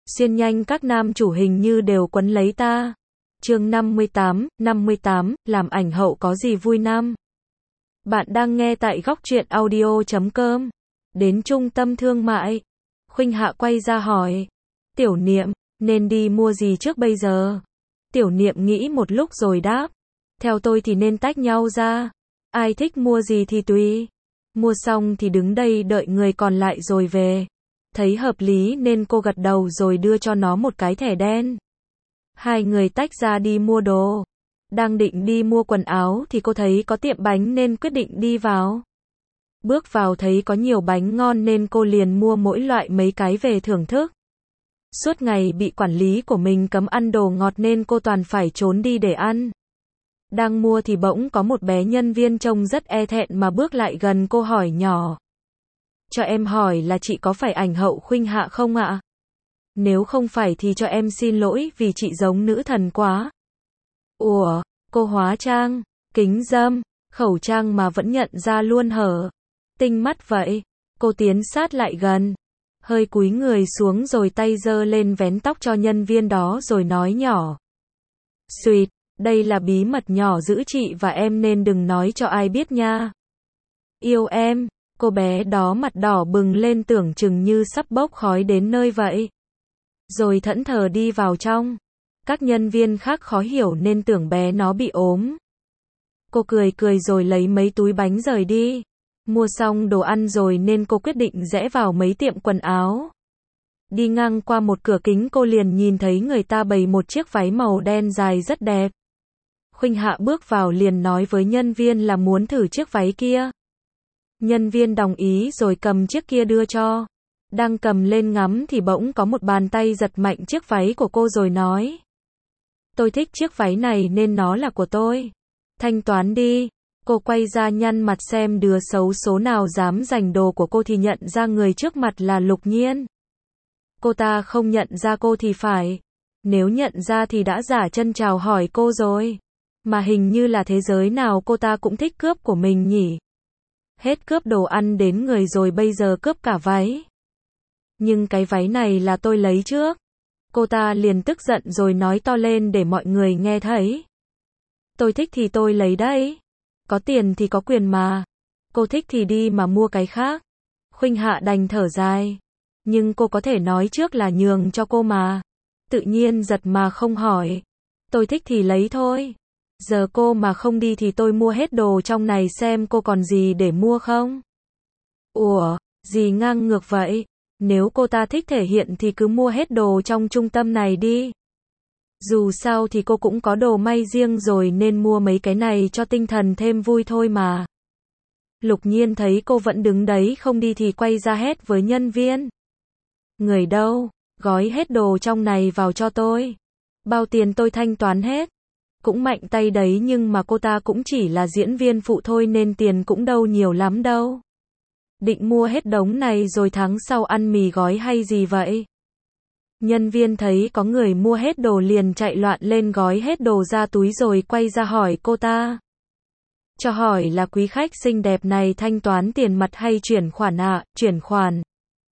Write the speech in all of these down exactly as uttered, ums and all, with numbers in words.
Xuyên nhanh các nam chủ hình như đều quấn lấy ta. Chương năm mươi tám, năm mươi tám, làm ảnh hậu có gì vui năm. Bạn đang nghe tại góc truyện audio chấm com. Đến trung tâm thương mại. Khuynh Hạ quay ra hỏi. Tiểu Niệm, nên đi mua gì trước bây giờ? Tiểu Niệm nghĩ một lúc rồi đáp. Theo tôi thì nên tách nhau ra. Ai thích mua gì thì tùy. Mua xong thì đứng đây đợi người còn lại rồi về. Thấy hợp lý nên cô gật đầu rồi đưa cho nó một cái thẻ đen. Hai người tách ra đi mua đồ. Đang định đi mua quần áo thì cô thấy có tiệm bánh nên quyết định đi vào. Bước vào thấy có nhiều bánh ngon nên cô liền mua mỗi loại mấy cái về thưởng thức. Suốt ngày bị quản lý của mình cấm ăn đồ ngọt nên cô toàn phải trốn đi để ăn. Đang mua thì bỗng có một bé nhân viên trông rất e thẹn mà bước lại gần cô hỏi nhỏ. Cho em hỏi là chị có phải ảnh hậu Khuynh Hạ không ạ? Nếu không phải thì cho em xin lỗi vì chị giống nữ thần quá. Ủa, cô hóa trang, kính râm, khẩu trang mà vẫn nhận ra luôn hở. Tinh mắt vậy. Cô tiến sát lại gần. Hơi cúi người xuống rồi tay giơ lên vén tóc cho nhân viên đó rồi nói nhỏ. Xuyệt, đây là bí mật nhỏ giữa chị và em nên đừng nói cho ai biết nha. Yêu em. Cô bé đó mặt đỏ bừng lên tưởng chừng như sắp bốc khói đến nơi vậy. Rồi thẫn thờ đi vào trong. Các nhân viên khác khó hiểu nên tưởng bé nó bị ốm. Cô cười cười rồi lấy mấy túi bánh rời đi. Mua xong đồ ăn rồi nên cô quyết định rẽ vào mấy tiệm quần áo. Đi ngang qua một cửa kính cô liền nhìn thấy người ta bày một chiếc váy màu đen dài rất đẹp. Khuynh Hạ bước vào liền nói với nhân viên là muốn thử chiếc váy kia. Nhân viên đồng ý rồi cầm chiếc kia đưa cho. Đang cầm lên ngắm thì bỗng có một bàn tay giật mạnh chiếc váy của cô rồi nói. Tôi thích chiếc váy này nên nó là của tôi. Thanh toán đi. Cô quay ra nhăn mặt xem đứa xấu số nào dám giành đồ của cô thì nhận ra người trước mặt là Lục Nhiên. Cô ta không nhận ra cô thì phải. Nếu nhận ra thì đã giả chân chào hỏi cô rồi. Mà hình như là thế giới nào cô ta cũng thích cướp của mình nhỉ. Hết cướp đồ ăn đến người rồi bây giờ cướp cả váy. Nhưng cái váy này là tôi lấy trước. Cô ta liền tức giận rồi nói to lên để mọi người nghe thấy. Tôi thích thì tôi lấy đấy. Có tiền thì có quyền mà. Cô thích thì đi mà mua cái khác. Khuynh Hạ đành thở dài. Nhưng cô có thể nói trước là nhường cho cô mà. Tự nhiên giật mà không hỏi. Tôi thích thì lấy thôi. Giờ cô mà không đi thì tôi mua hết đồ trong này xem cô còn gì để mua không? Ủa, gì ngang ngược vậy? Nếu cô ta thích thể hiện thì cứ mua hết đồ trong trung tâm này đi. Dù sao thì cô cũng có đồ may riêng rồi nên mua mấy cái này cho tinh thần thêm vui thôi mà. Lục Nhiên thấy cô vẫn đứng đấy không đi thì quay ra hét với nhân viên. Người đâu? Gói hết đồ trong này vào cho tôi. Bao tiền tôi thanh toán hết. Cũng mạnh tay đấy nhưng mà cô ta cũng chỉ là diễn viên phụ thôi nên tiền cũng đâu nhiều lắm đâu. Định mua hết đống này rồi tháng sau ăn mì gói hay gì vậy? Nhân viên thấy có người mua hết đồ liền chạy loạn lên gói hết đồ ra túi rồi quay ra hỏi cô ta. Cho hỏi là quý khách xinh đẹp này thanh toán tiền mặt hay chuyển khoản ạ? À? Chuyển khoản.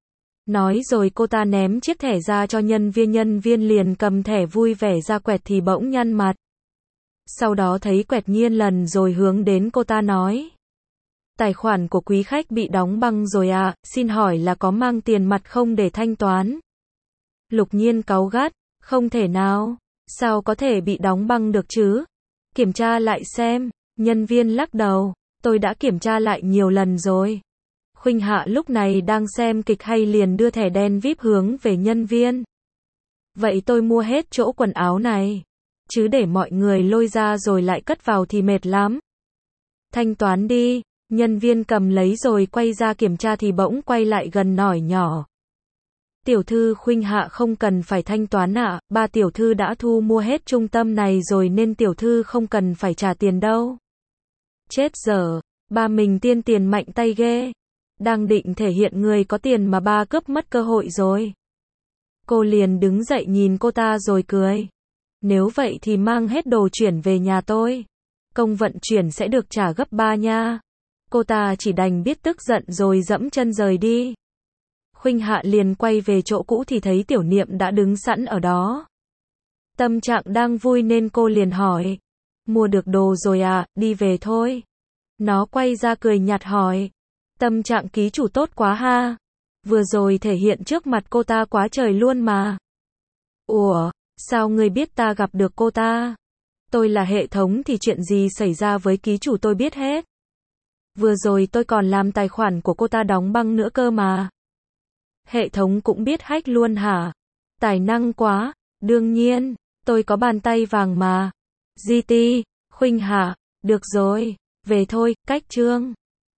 Nói rồi cô ta ném chiếc thẻ ra cho nhân viên, nhân viên liền cầm thẻ vui vẻ ra quẹt thì bỗng nhăn mặt. Sau đó thấy quẹt Nhiên lần rồi hướng đến cô ta nói. Tài khoản của quý khách bị đóng băng rồi ạ, à, xin hỏi là có mang tiền mặt không để thanh toán? Lục Nhiên cáu gắt, không thể nào, sao có thể bị đóng băng được chứ? Kiểm tra lại xem, nhân viên lắc đầu, tôi đã kiểm tra lại nhiều lần rồi. Khuynh Hạ lúc này đang xem kịch hay liền đưa thẻ đen vi ai pi hướng về nhân viên. Vậy tôi mua hết chỗ quần áo này. Chứ để mọi người lôi ra rồi lại cất vào thì mệt lắm. Thanh toán đi, nhân viên cầm lấy rồi quay ra kiểm tra thì bỗng quay lại gần nói nhỏ. Tiểu thư Khuynh Hạ không cần phải thanh toán ạ, à, ba tiểu thư đã thu mua hết trung tâm này rồi nên tiểu thư không cần phải trả tiền đâu. Chết dở, ba mình tiên tiền mạnh tay ghê. Đang định thể hiện người có tiền mà ba cướp mất cơ hội rồi. Cô liền đứng dậy nhìn cô ta rồi cười. Nếu vậy thì mang hết đồ chuyển về nhà tôi. Công vận chuyển sẽ được trả gấp ba nha. Cô ta chỉ đành biết tức giận rồi dẫm chân rời đi. Khuynh Hạ liền quay về chỗ cũ thì thấy Tiểu Niệm đã đứng sẵn ở đó. Tâm trạng đang vui nên cô liền hỏi. Mua được đồ rồi à, đi về thôi. Nó quay ra cười nhạt hỏi. Tâm trạng ký chủ tốt quá ha. Vừa rồi thể hiện trước mặt cô ta quá trời luôn mà. Ủa, sao ngươi biết ta gặp được cô ta? Tôi là hệ thống thì chuyện gì xảy ra với ký chủ tôi biết hết. Vừa rồi tôi còn làm tài khoản của cô ta đóng băng nữa cơ mà. Hệ thống cũng biết hack luôn hả? Tài năng quá, đương nhiên, tôi có bàn tay vàng mà. giê tê, Khuynh Hạ, được rồi, về thôi, cách chương.